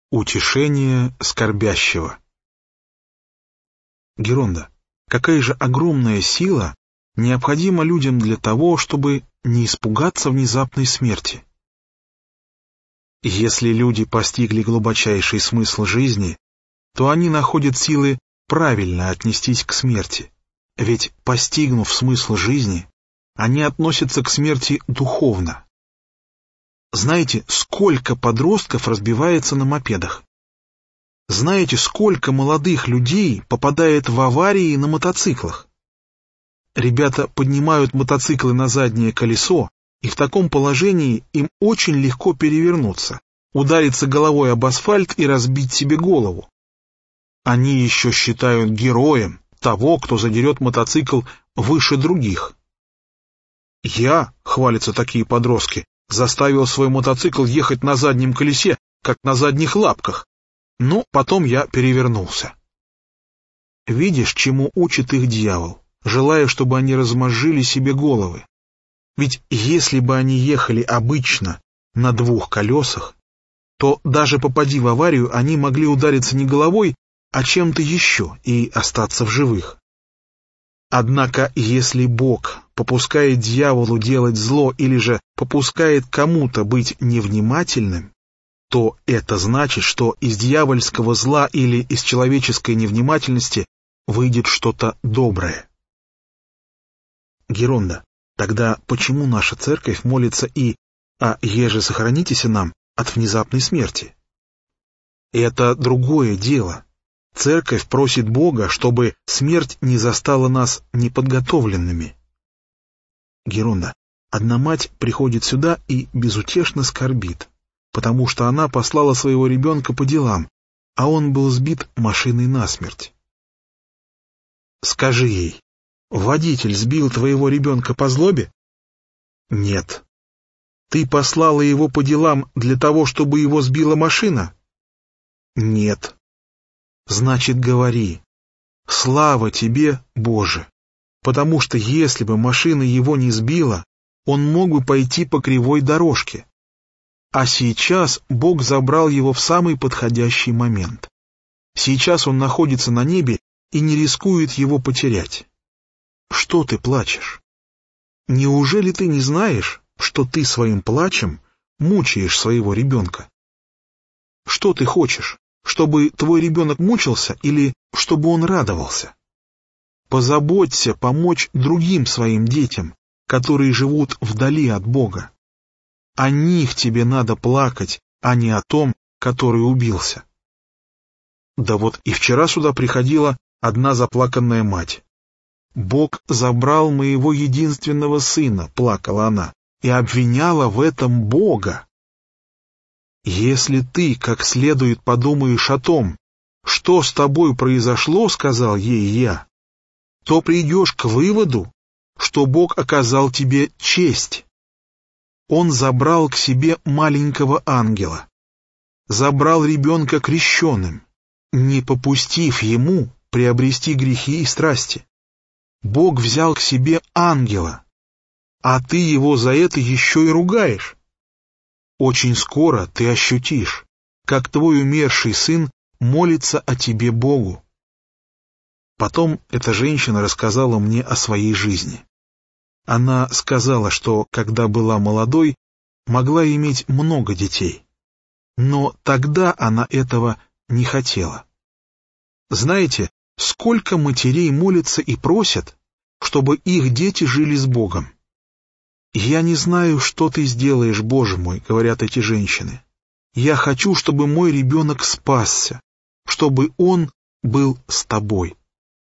Утешение скорбящего. Геронда, какая же огромная сила необходима людям для того, чтобы не испугаться внезапной смерти? Если люди постигли глубочайший смысл жизни, то они находят силы правильно отнестись к смерти, ведь, постигнув смысл жизни, они относятся к смерти духовно. Знаете, сколько подростков разбивается на мопедах? Знаете, сколько молодых людей попадает в аварии на мотоциклах? Ребята поднимают мотоциклы на заднее колесо, и в таком положении им очень легко перевернуться, удариться головой об асфальт и разбить себе голову. Они еще считают героем того, кто задерет мотоцикл выше других. Я, хвалятся такие подростки, заставил свой мотоцикл ехать на заднем колесе, как на задних лапках, но потом я перевернулся. Видишь, чему учит их дьявол, желая, чтобы они размозжили себе головы? Ведь если бы они ехали обычно на двух колесах, то даже попади в аварию, они могли удариться не головой, а чем-то еще и остаться в живых. Однако, если Бог попускает дьяволу делать зло или же попускает кому-то быть невнимательным, то это значит, что из дьявольского зла или из человеческой невнимательности выйдет что-то доброе. Геронда, тогда почему наша церковь молится и «А еже сохранитесь нам от внезапной смерти»? Это другое дело. Церковь просит Бога, чтобы смерть не застала нас неподготовленными. Геронда, одна мать приходит сюда и безутешно скорбит, потому что она послала своего ребенка по делам, а он был сбит машиной насмерть. Скажи ей, водитель сбил твоего ребенка по злобе? Нет. Ты послала его по делам для того, чтобы его сбила машина? Нет. Значит, говори, слава тебе, Боже, потому что если бы машина его не сбила, он мог бы пойти по кривой дорожке. А сейчас Бог забрал его в самый подходящий момент. Сейчас он находится на небе и не рискует его потерять. Что ты плачешь? Неужели ты не знаешь, что ты своим плачем мучаешь своего ребенка? Что ты хочешь? Чтобы твой ребенок мучился или чтобы он радовался? Позаботься помочь другим своим детям, которые живут вдали от Бога. О них тебе надо плакать, а не о том, который убился. Да вот и вчера сюда приходила одна заплаканная мать. «Бог забрал моего единственного сына», — плакала она, и обвиняла в этом Бога. «Если ты как следует подумаешь о том, что с тобой произошло, — сказал ей я, — то придешь к выводу, что Бог оказал тебе честь. Он забрал к себе маленького ангела, забрал ребенка крещеным, не попустив ему приобрести грехи и страсти. Бог взял к себе ангела, а ты его за это еще и ругаешь. Очень скоро ты ощутишь, как твой умерший сын молится о тебе Богу». Потом эта женщина рассказала мне о своей жизни. Она сказала, что, когда была молодой, могла иметь много детей. Но тогда она этого не хотела. Знаете, сколько матерей молятся и просят, чтобы их дети жили с Богом? «Я не знаю, что ты сделаешь, Боже мой», — говорят эти женщины. «Я хочу, чтобы мой ребенок спасся, чтобы он был с тобой».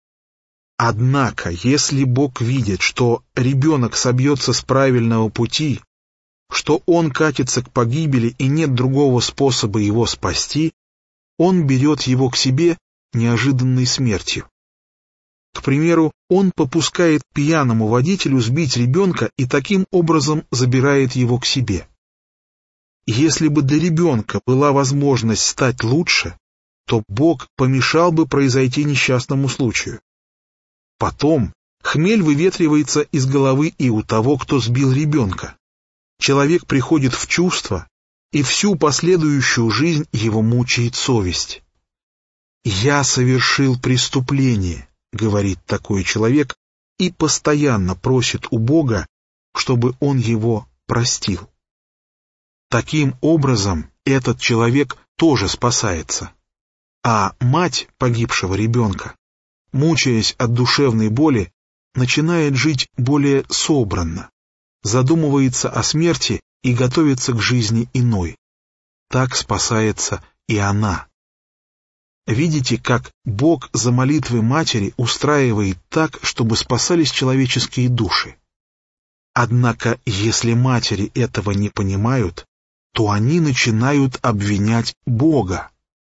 Однако, если Бог видит, что ребенок собьется с правильного пути, что он катится к погибели и нет другого способа его спасти, он берет его к себе неожиданной смертью. К примеру, он попускает пьяному водителю сбить ребенка и таким образом забирает его к себе. Если бы для ребенка была возможность стать лучше, то Бог помешал бы произойти несчастному случаю. Потом хмель выветривается из головы и у того, кто сбил ребенка. Человек приходит в чувство, и всю последующую жизнь его мучает совесть. «Я совершил преступление», — говорит такой человек, и постоянно просит у Бога, чтобы он его простил. Таким образом, этот человек тоже спасается. А мать погибшего ребенка, мучаясь от душевной боли, начинает жить более собранно, задумывается о смерти и готовится к жизни иной. Так спасается и она. Видите, как Бог за молитвы матери устраивает так, чтобы спасались человеческие души. Однако, если матери этого не понимают, то они начинают обвинять Бога.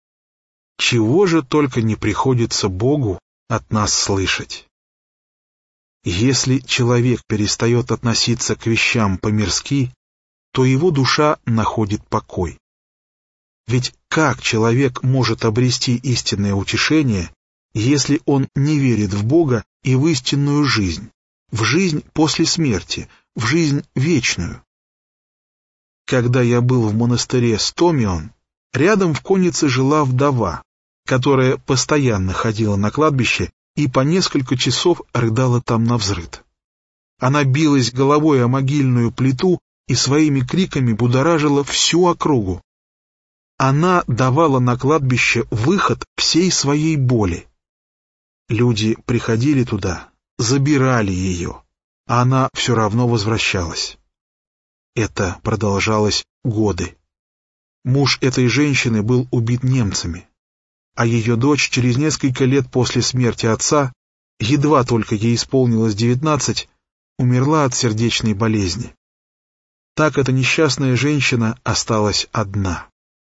Чего же только не приходится Богу от нас слышать. Если человек перестает относиться к вещам по-мирски, то его душа находит покой. Ведь как человек может обрести истинное утешение, если он не верит в Бога и в истинную жизнь, в жизнь после смерти, в жизнь вечную? Когда я был в монастыре Стомион, рядом в коннице жила вдова, которая постоянно ходила на кладбище и по несколько часов рыдала там навзрыд. Она билась головой о могильную плиту и своими криками будоражила всю округу. Она давала на кладбище выход всей своей боли. Люди приходили туда, забирали ее, а она все равно возвращалась. Это продолжалось годы. Муж этой женщины был убит немцами, а ее дочь через несколько лет после смерти отца, едва только ей исполнилось 19, умерла от сердечной болезни. Так эта несчастная женщина осталась одна.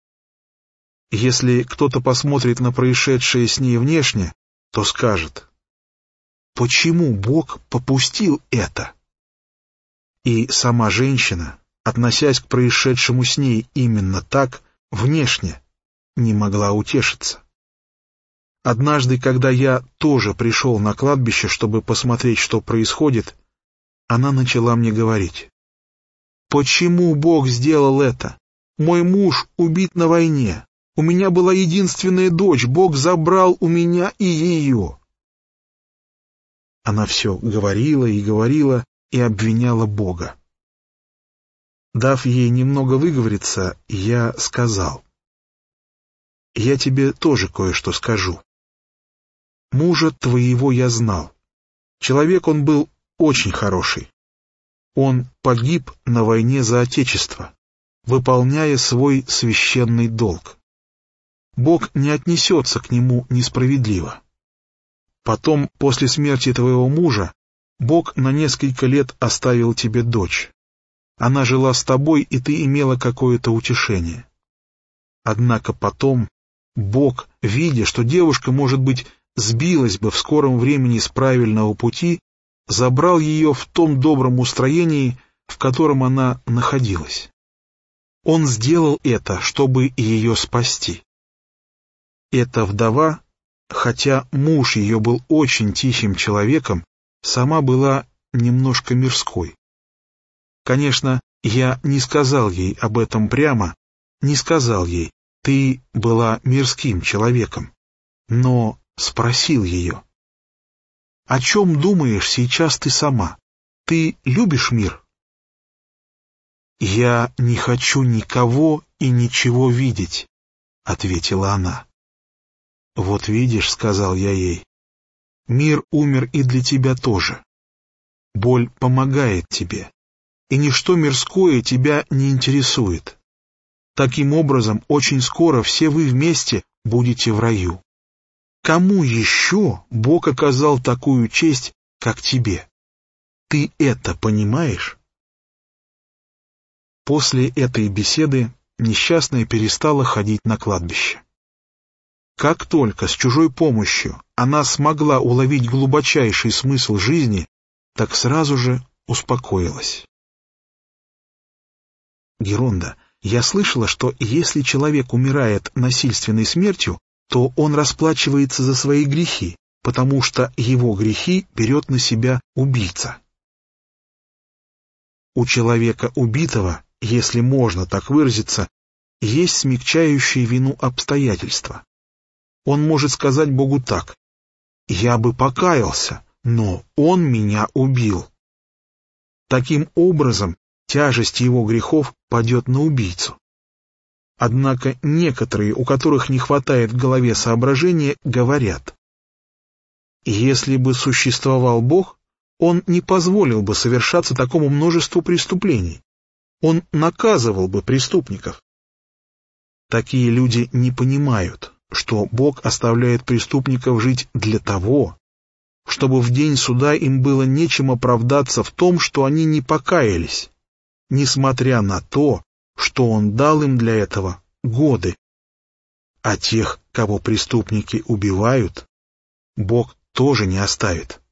Если кто-то посмотрит на происшедшее с ней внешне, то скажет: почему Бог попустил это? И сама женщина, относясь к происшедшему с ней именно так, внешне, не могла утешиться. Однажды, когда я тоже пришел на кладбище, чтобы посмотреть, что происходит, она начала мне говорить: «Почему Бог сделал это? Мой муж убит на войне. У меня была единственная дочь, Бог забрал у меня и ее». Она все говорила и говорила и обвиняла Бога. Дав ей немного выговориться, я сказал: «Я тебе тоже кое-что скажу. Мужа твоего я знал. Человек он был очень хороший. Он погиб на войне за Отечество, выполняя свой священный долг. Бог не отнесется к нему несправедливо. Потом, после смерти твоего мужа, Бог на несколько лет оставил тебе дочь. Она жила с тобой, и ты имела какое-то утешение. Однако потом Бог, видя, что девушка, может быть, сбилась бы в скором времени с правильного пути, забрал ее в том добром устроении, в котором она находилась. Он сделал это, чтобы ее спасти. Эта вдова, хотя муж ее был очень тихим человеком, сама была немножко мирской. Конечно, я не сказал ей об этом прямо, не сказал ей: ты была мирским человеком, но спросил ее: о чем думаешь сейчас ты сама? Ты любишь мир? Я не хочу никого и ничего видеть, ответила она. Вот видишь, сказал я ей, мир умер и для тебя тоже. Боль помогает тебе, и ничто мирское тебя не интересует. Таким образом, очень скоро все вы вместе будете в раю. Кому еще Бог оказал такую честь, как тебе? Ты это понимаешь? После этой беседы несчастная перестала ходить на кладбище. Как только с чужой помощью она смогла уловить глубочайший смысл жизни, так сразу же успокоилась. Геронда, я слышала, что если человек умирает насильственной смертью, то он расплачивается за свои грехи, потому что его грехи берет на себя убийца. У человека убитого, если можно так выразиться, есть смягчающие вину обстоятельства. Он может сказать Богу так: «Я бы покаялся, но он меня убил». Таким образом, тяжесть его грехов падет на убийцу. Однако некоторые, у которых не хватает в голове соображения, говорят: если бы существовал Бог, Он не позволил бы совершаться такому множеству преступлений. Он наказывал бы преступников. Такие люди не понимают, что Бог оставляет преступников жить для того, чтобы в день суда им было нечем оправдаться в том, что они не покаялись, несмотря на то, что Он дал им для этого годы. А тех, кого преступники убивают, Бог тоже не оставит.